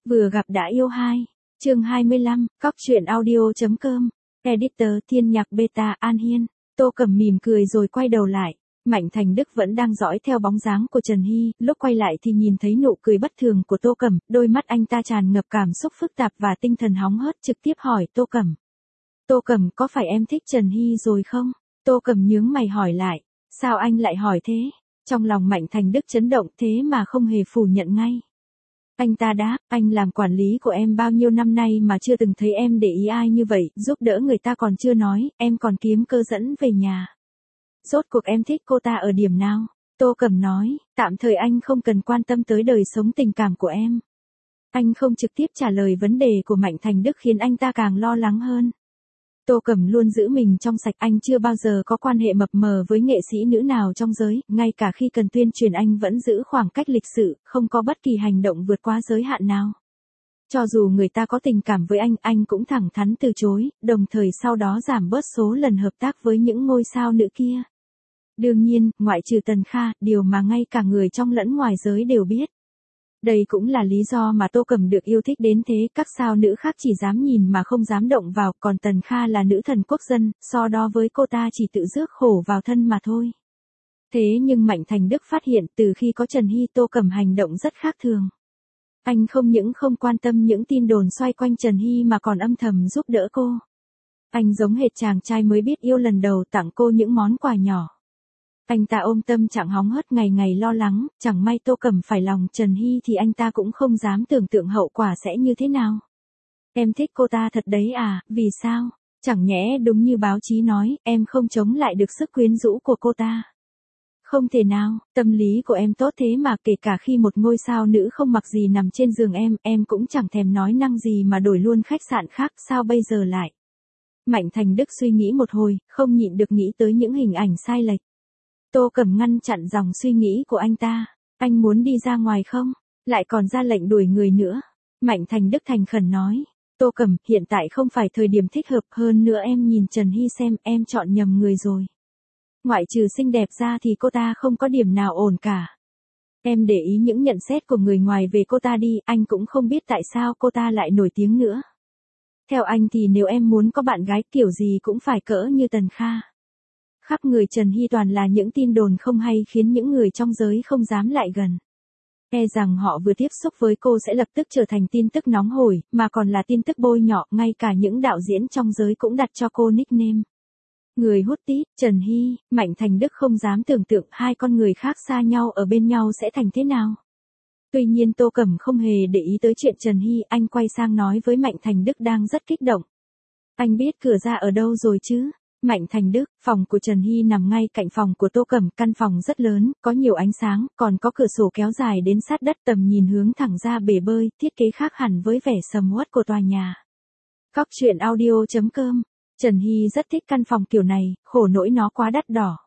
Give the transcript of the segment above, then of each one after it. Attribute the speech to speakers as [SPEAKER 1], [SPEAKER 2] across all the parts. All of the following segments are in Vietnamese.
[SPEAKER 1] Vừa gặp đã yêu hai. Chương 25, Cóc truyện audio.com. Editor Thiên Nhạc Beta An Hiên. Tô Cẩm mỉm cười rồi quay đầu lại. Mạnh Thành Đức vẫn đang dõi theo bóng dáng của Trần Hy, lúc quay lại thì nhìn thấy nụ cười bất thường của Tô Cẩm, đôi mắt anh ta tràn ngập cảm xúc phức tạp và tinh thần hóng hớt, trực tiếp hỏi Tô Cẩm. Tô Cẩm, có phải em thích Trần Hy rồi không? Tô Cẩm nhướng mày hỏi lại. Sao anh lại hỏi thế? Trong lòng Mạnh Thành Đức chấn động thế mà không hề phủ nhận ngay. Anh ta đáp, anh làm quản lý của em bao nhiêu năm nay mà chưa từng thấy em để ý ai như vậy, giúp đỡ người ta còn chưa nói, em còn kiếm cơ dẫn về nhà. Rốt cuộc em thích cô ta ở điểm nào? Tô Cẩm nói, tạm thời anh không cần quan tâm tới đời sống tình cảm của em. Anh không trực tiếp trả lời vấn đề của Mạnh Thành Đức khiến anh ta càng lo lắng hơn. Tô Cẩm luôn giữ mình trong sạch, anh chưa bao giờ có quan hệ mập mờ với nghệ sĩ nữ nào trong giới, ngay cả khi cần tuyên truyền anh vẫn giữ khoảng cách lịch sự, không có bất kỳ hành động vượt quá giới hạn nào. Cho dù người ta có tình cảm với anh cũng thẳng thắn từ chối, đồng thời sau đó giảm bớt số lần hợp tác với những ngôi sao nữ kia. Đương nhiên, ngoại trừ Tần Kha, điều mà ngay cả người trong lẫn ngoài giới đều biết. Đây cũng là lý do mà Tô Cẩm được yêu thích đến thế, các sao nữ khác chỉ dám nhìn mà không dám động vào, còn Tần Kha là nữ thần quốc dân, so đó với cô ta chỉ tự rước khổ vào thân mà thôi. Thế nhưng Mạnh Thành Đức phát hiện từ khi có Trần Hy, Tô Cẩm hành động rất khác thường. Anh không những không quan tâm những tin đồn xoay quanh Trần Hy mà còn âm thầm giúp đỡ cô. Anh giống hệt chàng trai mới biết yêu lần đầu, tặng cô những món quà nhỏ. Anh ta ôm tâm trạng hóng hớt, ngày ngày lo lắng, chẳng may Tô Cẩm phải lòng Trần Hy thì anh ta cũng không dám tưởng tượng hậu quả sẽ như thế nào. Em thích cô ta thật đấy à, vì sao? Chẳng nhẽ đúng như báo chí nói, em không chống lại được sức quyến rũ của cô ta. Không thể nào, tâm lý của em tốt thế mà, kể cả khi một ngôi sao nữ không mặc gì nằm trên giường em cũng chẳng thèm nói năng gì mà đổi luôn khách sạn khác, sao bây giờ lại? Mạnh Thành Đức suy nghĩ một hồi, không nhịn được nghĩ tới những hình ảnh sai lệch. Tô Cẩm ngăn chặn dòng suy nghĩ của anh ta. Anh muốn đi ra ngoài không? Lại còn ra lệnh đuổi người nữa. Mạnh Thành Đức thành khẩn nói. Tô Cẩm, hiện tại không phải thời điểm thích hợp, hơn nữa em nhìn Trần Hy xem, em chọn nhầm người rồi. Ngoại trừ xinh đẹp ra thì cô ta không có điểm nào ổn cả. Em để ý những nhận xét của người ngoài về cô ta đi, anh cũng không biết tại sao cô ta lại nổi tiếng nữa. Theo anh thì nếu em muốn có bạn gái kiểu gì cũng phải cỡ như Tần Kha. Khắp người Trần Hy toàn là những tin đồn không hay khiến những người trong giới không dám lại gần. E rằng họ vừa tiếp xúc với cô sẽ lập tức trở thành tin tức nóng hổi, mà còn là tin tức bôi nhọ, ngay cả những đạo diễn trong giới cũng đặt cho cô nickname. Người hút tít, Trần Hy, Mạnh Thành Đức không dám tưởng tượng hai con người khác xa nhau ở bên nhau sẽ thành thế nào. Tuy nhiên Tô Cẩm không hề để ý tới chuyện Trần Hy, anh quay sang nói với Mạnh Thành Đức đang rất kích động. Anh biết cửa ra ở đâu rồi chứ? Mạnh Thành Đức, phòng của Trần Hy nằm ngay cạnh phòng của Tô Cẩm, căn phòng rất lớn, có nhiều ánh sáng, còn có cửa sổ kéo dài đến sát đất, tầm nhìn hướng thẳng ra bể bơi, thiết kế khác hẳn với vẻ sầm uất của tòa nhà. Cóc truyện audio.com. Trần Hy rất thích căn phòng kiểu này, khổ nỗi nó quá đắt đỏ.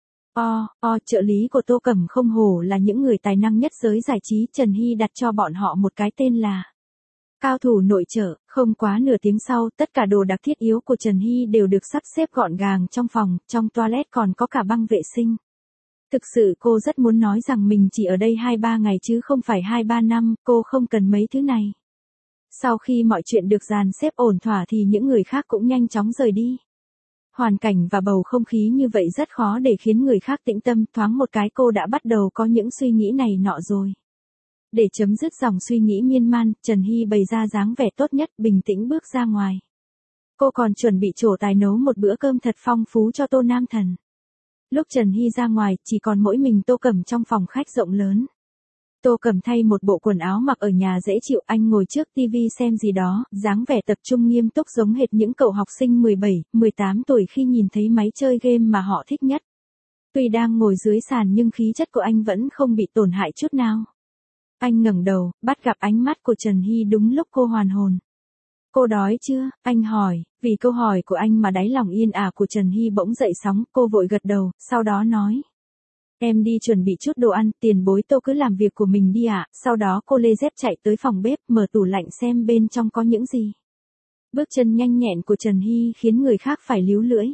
[SPEAKER 1] Trợ lý của Tô Cẩm không hổ là những người tài năng nhất giới giải trí, Trần Hy đặt cho bọn họ một cái tên là cao thủ nội trợ. Không quá nửa tiếng sau, tất cả đồ đạc thiết yếu của Trần Hy đều được sắp xếp gọn gàng trong phòng, trong toilet còn có cả băng vệ sinh. Thực sự cô rất muốn nói rằng mình chỉ ở đây 2-3 ngày chứ không phải 2-3 năm, cô không cần mấy thứ này. Sau khi mọi chuyện được dàn xếp ổn thỏa thì những người khác cũng nhanh chóng rời đi. Hoàn cảnh và bầu không khí như vậy rất khó để khiến người khác tĩnh tâm, thoáng một cái cô đã bắt đầu có những suy nghĩ này nọ rồi. Để chấm dứt dòng suy nghĩ miên man, Trần Hy bày ra dáng vẻ tốt nhất, bình tĩnh bước ra ngoài. Cô còn chuẩn bị trổ tài nấu một bữa cơm thật phong phú cho Tô Nam Thần. Lúc Trần Hy ra ngoài, chỉ còn mỗi mình Tô Cẩm trong phòng khách rộng lớn. Tô Cẩm thay một bộ quần áo mặc ở nhà dễ chịu, anh ngồi trước tivi xem gì đó, dáng vẻ tập trung nghiêm túc giống hệt những cậu học sinh 17, 18 tuổi khi nhìn thấy máy chơi game mà họ thích nhất. Tuy đang ngồi dưới sàn nhưng khí chất của anh vẫn không bị tổn hại chút nào. Anh ngẩng đầu, bắt gặp ánh mắt của Trần Hy đúng lúc cô hoàn hồn. Cô đói chưa? Anh hỏi, vì câu hỏi của anh mà đáy lòng yên ả của Trần Hy bỗng dậy sóng, cô vội gật đầu, sau đó nói. Em đi chuẩn bị chút đồ ăn, tiền bối Tô cứ làm việc của mình đi ạ. Sau đó cô lê dép chạy tới phòng bếp, mở tủ lạnh xem bên trong có những gì. Bước chân nhanh nhẹn của Trần Hy khiến người khác phải líu lưỡi.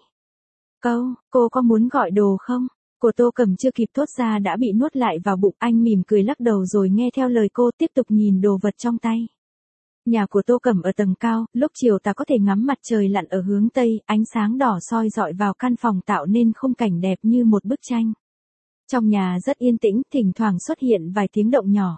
[SPEAKER 1] Cô có muốn gọi đồ không? Của Tô Cẩm chưa kịp thốt ra đã bị nuốt lại vào bụng, anh mỉm cười lắc đầu rồi nghe theo lời cô tiếp tục nhìn đồ vật trong tay. Nhà của Tô Cẩm ở tầng cao, lúc chiều ta có thể ngắm mặt trời lặn ở hướng Tây, ánh sáng đỏ soi rọi vào căn phòng tạo nên khung cảnh đẹp như một bức tranh. Trong nhà rất yên tĩnh, thỉnh thoảng xuất hiện vài tiếng động nhỏ.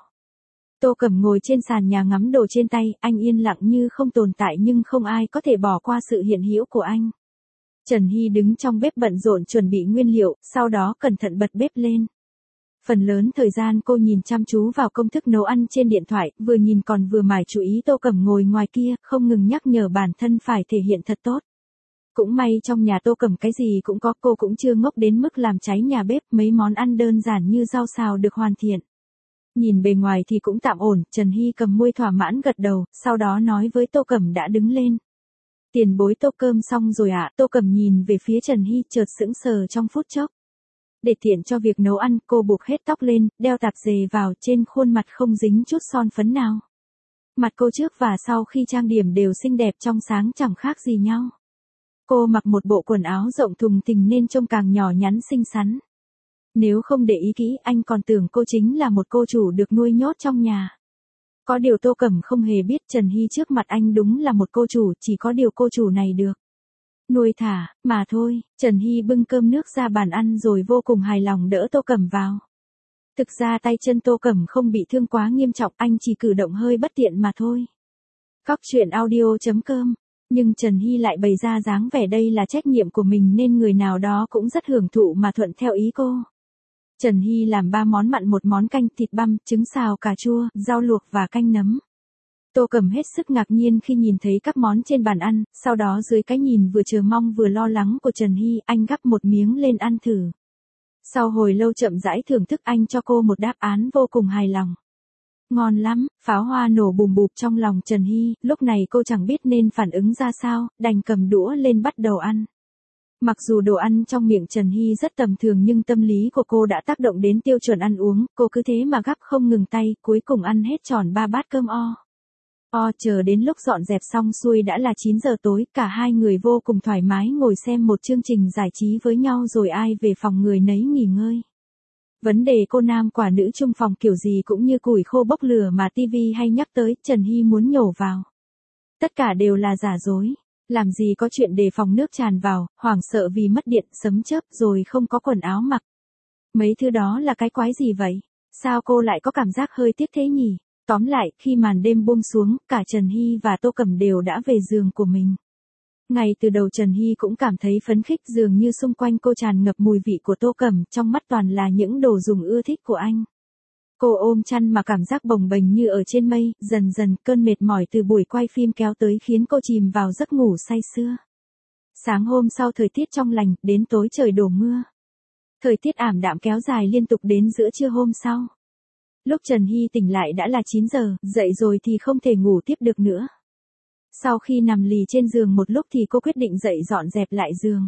[SPEAKER 1] Tô Cẩm ngồi trên sàn nhà ngắm đồ trên tay, anh yên lặng như không tồn tại nhưng không ai có thể bỏ qua sự hiện hữu của anh. Trần Hy đứng trong bếp bận rộn chuẩn bị nguyên liệu, sau đó cẩn thận bật bếp lên. Phần lớn thời gian cô nhìn chăm chú vào công thức nấu ăn trên điện thoại, vừa nhìn còn vừa mải chú ý Tô Cẩm ngồi ngoài kia, không ngừng nhắc nhở bản thân phải thể hiện thật tốt. Cũng may trong nhà Tô Cẩm cái gì cũng có, cô cũng chưa ngốc đến mức làm cháy nhà bếp, mấy món ăn đơn giản như rau xào được hoàn thiện. Nhìn bề ngoài thì cũng tạm ổn, Trần Hy cầm môi thỏa mãn gật đầu, sau đó nói với Tô Cẩm đã đứng lên. Tiền bối tô cơm xong rồi ạ, Tô Cẩm nhìn về phía Trần Hy chợt sững sờ trong phút chốc. Để tiện cho việc nấu ăn, cô buộc hết tóc lên, đeo tạp dề vào, trên khuôn mặt không dính chút son phấn nào. Mặt cô trước và sau khi trang điểm đều xinh đẹp trong sáng chẳng khác gì nhau. Cô mặc một bộ quần áo rộng thùng thình nên trông càng nhỏ nhắn xinh xắn. Nếu không để ý kỹ, anh còn tưởng cô chính là một cô chủ được nuôi nhốt trong nhà. Có điều Tô Cẩm không hề biết Trần Hy trước mặt anh đúng là một cô chủ, chỉ có điều cô chủ này được nuôi thả, mà thôi. Trần Hy bưng cơm nước ra bàn ăn rồi vô cùng hài lòng đỡ Tô Cẩm vào. Thực ra tay chân Tô Cẩm không bị thương quá nghiêm trọng, anh chỉ cử động hơi bất tiện mà thôi. Cóc truyện audio.com. Nhưng Trần Hy lại bày ra dáng vẻ đây là trách nhiệm của mình nên người nào đó cũng rất hưởng thụ mà thuận theo ý cô. Trần Hy làm 3 món mặn, 1 món canh, thịt băm, trứng xào cà chua, rau luộc và canh nấm. Tô Cẩm hết sức ngạc nhiên khi nhìn thấy các món trên bàn ăn, sau đó dưới cái nhìn vừa chờ mong vừa lo lắng của Trần Hy, anh gắp một miếng lên ăn thử. Sau hồi lâu chậm rãi thưởng thức, anh cho cô một đáp án vô cùng hài lòng. Ngon lắm, pháo hoa nổ bùm bụp trong lòng Trần Hy, lúc này cô chẳng biết nên phản ứng ra sao, đành cầm đũa lên bắt đầu ăn. Mặc dù đồ ăn trong miệng Trần Hy rất tầm thường nhưng tâm lý của cô đã tác động đến tiêu chuẩn ăn uống, cô cứ thế mà gắp không ngừng tay, cuối cùng ăn hết tròn 3 bát cơm o. Chờ đến lúc dọn dẹp xong xuôi đã là 9 giờ tối, cả hai người vô cùng thoải mái ngồi xem một chương trình giải trí với nhau rồi ai về phòng người nấy nghỉ ngơi. Vấn đề cô nam quả nữ chung phòng kiểu gì cũng như củi khô bốc lửa mà TV hay nhắc tới, Trần Hy muốn nhổ vào. Tất cả đều là giả dối. Làm gì có chuyện để phòng nước tràn vào, hoảng sợ vì mất điện, sấm chớp rồi không có quần áo mặc. Mấy thứ đó là cái quái gì vậy? Sao cô lại có cảm giác hơi tiếc thế nhỉ? Tóm lại, khi màn đêm buông xuống, cả Trần Hy và Tô Cẩm đều đã về giường của mình. Ngay từ đầu Trần Hy cũng cảm thấy phấn khích, dường như xung quanh cô tràn ngập mùi vị của Tô Cẩm, trong mắt toàn là những đồ dùng ưa thích của anh. Cô ôm chăn mà cảm giác bồng bềnh như ở trên mây, dần dần cơn mệt mỏi từ buổi quay phim kéo tới khiến cô chìm vào giấc ngủ say sưa. Sáng hôm sau thời tiết trong lành, đến tối trời đổ mưa. Thời tiết ảm đạm kéo dài liên tục đến giữa trưa hôm sau. Lúc Trần Hy tỉnh lại đã là 9 giờ, dậy rồi thì không thể ngủ tiếp được nữa. Sau khi nằm lì trên giường một lúc thì cô quyết định dậy dọn dẹp lại giường.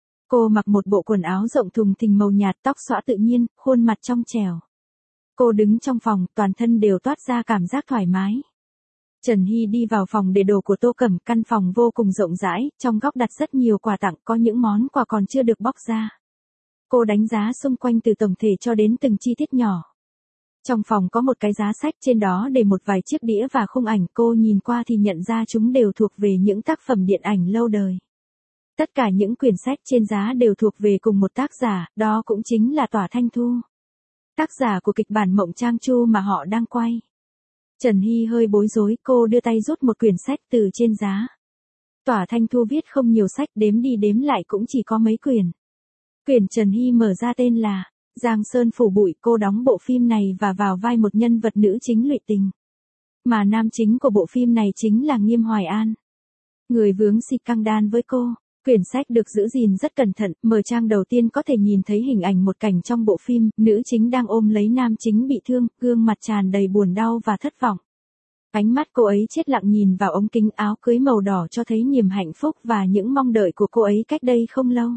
[SPEAKER 1] Cô mặc một bộ quần áo rộng thùng thình màu nhạt, tóc xõa tự nhiên, khuôn mặt trong trẻo. Cô đứng trong phòng, toàn thân đều toát ra cảm giác thoải mái. Trần Hy đi vào phòng để đồ của Tô Cẩm, căn phòng vô cùng rộng rãi, trong góc đặt rất nhiều quà tặng, có những món quà còn chưa được bóc ra. Cô đánh giá xung quanh từ tổng thể cho đến từng chi tiết nhỏ. Trong phòng có một cái giá sách, trên đó để một vài chiếc đĩa và khung ảnh, cô nhìn qua thì nhận ra chúng đều thuộc về những tác phẩm điện ảnh lâu đời. Tất cả những quyển sách trên giá đều thuộc về cùng một tác giả, đó cũng chính là Tỏa Thanh Thu. Tác giả của kịch bản Mộng Trang Chu mà họ đang quay. Trần Hy hơi bối rối, cô đưa tay rút một quyển sách từ trên giá. Tỏa Thanh Thu viết không nhiều sách, đếm đi đếm lại cũng chỉ có mấy quyển. Quyển Trần Hy mở ra tên là Giang Sơn Phủ Bụi, cô đóng bộ phim này và vào vai một nhân vật nữ chính lụy tình. Mà nam chính của bộ phim này chính là Nghiêm Hoài An. Người vướng xịt căng đan với cô. Quyển sách được giữ gìn rất cẩn thận, mở trang đầu tiên có thể nhìn thấy hình ảnh một cảnh trong bộ phim, nữ chính đang ôm lấy nam chính bị thương, gương mặt tràn đầy buồn đau và thất vọng. Ánh mắt cô ấy chết lặng nhìn vào ống kính áo cưới màu đỏ cho thấy niềm hạnh phúc và những mong đợi của cô ấy cách đây không lâu.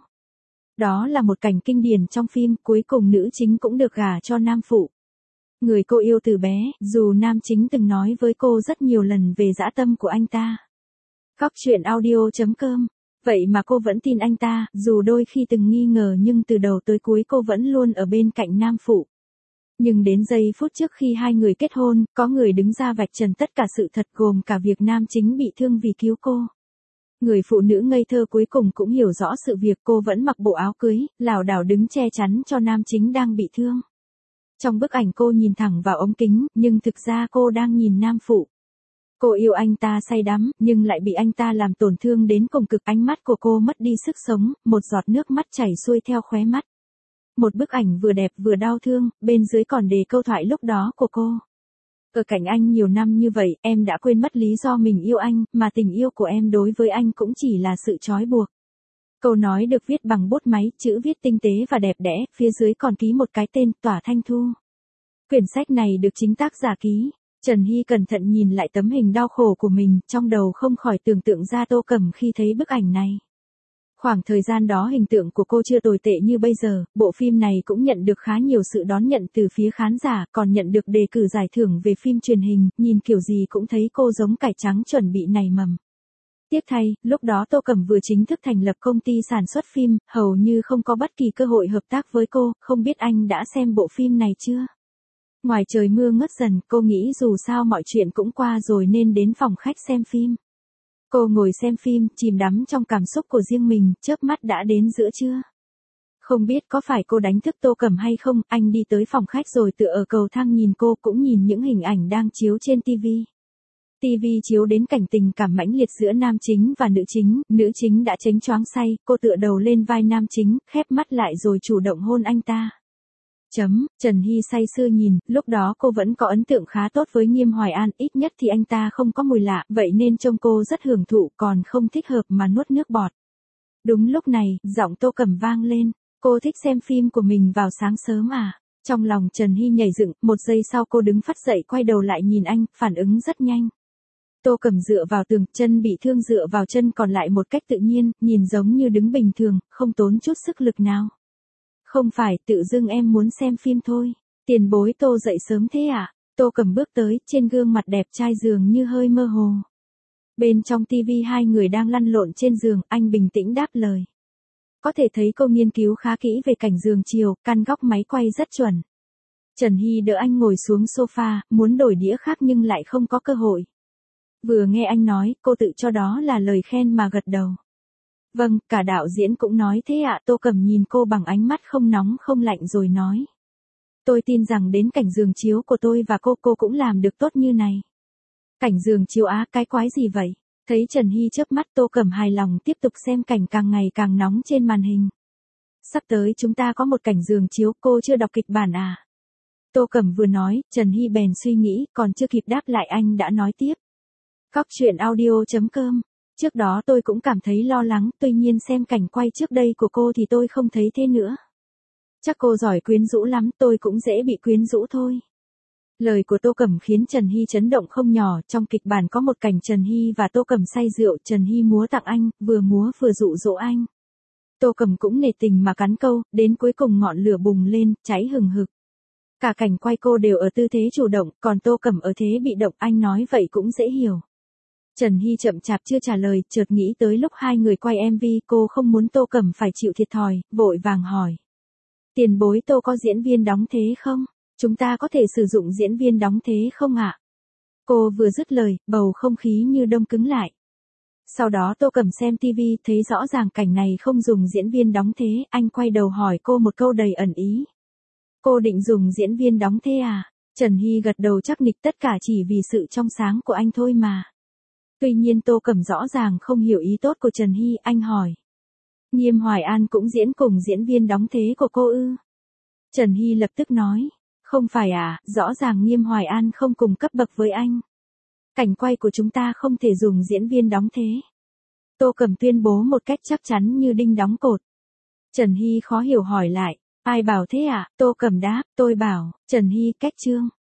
[SPEAKER 1] Đó là một cảnh kinh điển trong phim, cuối cùng nữ chính cũng được gả cho nam phụ. Người cô yêu từ bé, dù nam chính từng nói với cô rất nhiều lần về dã tâm của anh ta. Cóc truyện audio.com. Vậy mà cô vẫn tin anh ta, dù đôi khi từng nghi ngờ nhưng từ đầu tới cuối cô vẫn luôn ở bên cạnh nam phụ. Nhưng đến giây phút trước khi hai người kết hôn, có người đứng ra vạch trần tất cả sự thật gồm cả việc nam chính bị thương vì cứu cô. Người phụ nữ ngây thơ cuối cùng cũng hiểu rõ sự việc, cô vẫn mặc bộ áo cưới, lảo đảo đứng che chắn cho nam chính đang bị thương. Trong bức ảnh cô nhìn thẳng vào ống kính, nhưng thực ra cô đang nhìn nam phụ. Cô yêu anh ta say đắm, nhưng lại bị anh ta làm tổn thương đến cùng cực. Ánh mắt của cô mất đi sức sống, một giọt nước mắt chảy xuôi theo khóe mắt. Một bức ảnh vừa đẹp vừa đau thương, bên dưới còn đề câu thoại lúc đó của cô. Ở cạnh anh nhiều năm như vậy, em đã quên mất lý do mình yêu anh, mà tình yêu của em đối với anh cũng chỉ là sự trói buộc. Câu nói được viết bằng bút máy, chữ viết tinh tế và đẹp đẽ, phía dưới còn ký một cái tên, Tỏa Thanh Thu. Quyển sách này được chính tác giả ký. Trần Hy cẩn thận nhìn lại tấm hình đau khổ của mình, trong đầu không khỏi tưởng tượng ra Tô Cẩm khi thấy bức ảnh này. Khoảng thời gian đó hình tượng của cô chưa tồi tệ như bây giờ, bộ phim này cũng nhận được khá nhiều sự đón nhận từ phía khán giả, còn nhận được đề cử giải thưởng về phim truyền hình, nhìn kiểu gì cũng thấy cô giống cải trắng chuẩn bị nảy mầm. Tiếc thay, lúc đó Tô Cẩm vừa chính thức thành lập công ty sản xuất phim, hầu như không có bất kỳ cơ hội hợp tác với cô, không biết anh đã xem bộ phim này chưa? Ngoài trời mưa ngớt dần, cô nghĩ dù sao mọi chuyện cũng qua rồi nên đến phòng khách xem phim. Cô ngồi xem phim, chìm đắm trong cảm xúc của riêng mình, chớp mắt đã đến giữa trưa. Không biết có phải cô đánh thức Tô Cẩm hay không, anh đi tới phòng khách rồi tựa ở cầu thang nhìn cô, cũng nhìn những hình ảnh đang chiếu trên TV. TV chiếu đến cảnh tình cảm mãnh liệt giữa nam chính và nữ chính đã chánh choáng say, cô tựa đầu lên vai nam chính, khép mắt lại rồi chủ động hôn anh ta. Trần Hy say sưa nhìn, lúc đó cô vẫn có ấn tượng khá tốt với Nghiêm Hoài An, ít nhất thì anh ta không có mùi lạ, vậy nên trông cô rất hưởng thụ, còn không thích hợp mà nuốt nước bọt. Đúng lúc này, giọng Tô Cẩm vang lên, cô thích xem phim của mình vào sáng sớm à? Trong lòng Trần Hy nhảy dựng, một giây sau cô đứng phắt dậy quay đầu lại nhìn anh, phản ứng rất nhanh. Tô Cẩm dựa vào tường, chân bị thương dựa vào chân còn lại một cách tự nhiên, nhìn giống như đứng bình thường, không tốn chút sức lực nào. Không phải, tự dưng em muốn xem phim thôi. Tiền bối Tô dậy sớm thế à? Tô Cẩm bước tới, trên gương mặt đẹp trai dường như hơi mơ hồ. Bên trong TV hai người đang lăn lộn trên giường, anh bình tĩnh đáp lời. Có thể thấy cô nghiên cứu khá kỹ về cảnh giường chiều, căn góc máy quay rất chuẩn. Trần Hy đỡ anh ngồi xuống sofa, muốn đổi đĩa khác nhưng lại không có cơ hội. Vừa nghe anh nói, cô tự cho đó là lời khen mà gật đầu. Vâng, cả đạo diễn cũng nói thế ạ. Tô Cẩm nhìn cô bằng ánh mắt không nóng không lạnh rồi nói. Tôi tin rằng đến cảnh giường chiếu của tôi và cô cũng làm được tốt như này. Cảnh giường chiếu á, cái quái gì vậy? Thấy Trần Hy chớp mắt, Tô Cẩm hài lòng tiếp tục xem cảnh càng ngày càng nóng trên màn hình. Sắp tới chúng ta có một cảnh giường chiếu, cô chưa đọc kịch bản à? Tô Cẩm vừa nói, Trần Hy bèn suy nghĩ, còn chưa kịp đáp lại anh đã nói tiếp. Cóc truyện audio.com. Trước đó tôi cũng cảm thấy lo lắng, tuy nhiên xem cảnh quay trước đây của cô thì tôi không thấy thế nữa. Chắc cô giỏi quyến rũ lắm, tôi cũng dễ bị quyến rũ thôi. Lời của Tô Cẩm khiến Trần Hy chấn động không nhỏ, trong kịch bản có một cảnh Trần Hy và Tô Cẩm say rượu, Trần Hy múa tặng anh, vừa múa vừa dụ dỗ anh. Tô Cẩm cũng nể tình mà cắn câu, đến cuối cùng ngọn lửa bùng lên, cháy hừng hực. Cả cảnh quay cô đều ở tư thế chủ động, còn Tô Cẩm ở thế bị động, anh nói vậy cũng dễ hiểu. Trần Hy chậm chạp chưa trả lời, chợt nghĩ tới lúc hai người quay MV, cô không muốn Tô Cẩm phải chịu thiệt thòi, vội vàng hỏi. Tiền bối Tô có diễn viên đóng thế không? Chúng ta có thể sử dụng diễn viên đóng thế không ạ? Cô vừa dứt lời, bầu không khí như đông cứng lại. Sau đó Tô Cẩm xem TV, thấy rõ ràng cảnh này không dùng diễn viên đóng thế, anh quay đầu hỏi cô một câu đầy ẩn ý. Cô định dùng diễn viên đóng thế à? Trần Hy gật đầu chắc nịch, tất cả chỉ vì sự trong sáng của anh thôi mà. Tuy nhiên Tô Cẩm rõ ràng không hiểu ý tốt của Trần Hy, anh hỏi. Nghiêm Hoài An cũng diễn cùng diễn viên đóng thế của cô ư? Trần Hy lập tức nói. Không phải à, rõ ràng Nghiêm Hoài An không cùng cấp bậc với anh. Cảnh quay của chúng ta không thể dùng diễn viên đóng thế. Tô Cẩm tuyên bố một cách chắc chắn như đinh đóng cột. Trần Hy khó hiểu hỏi lại. Ai bảo thế ạ? Tô Cẩm đáp, tôi bảo. Trần Hy, cách chương.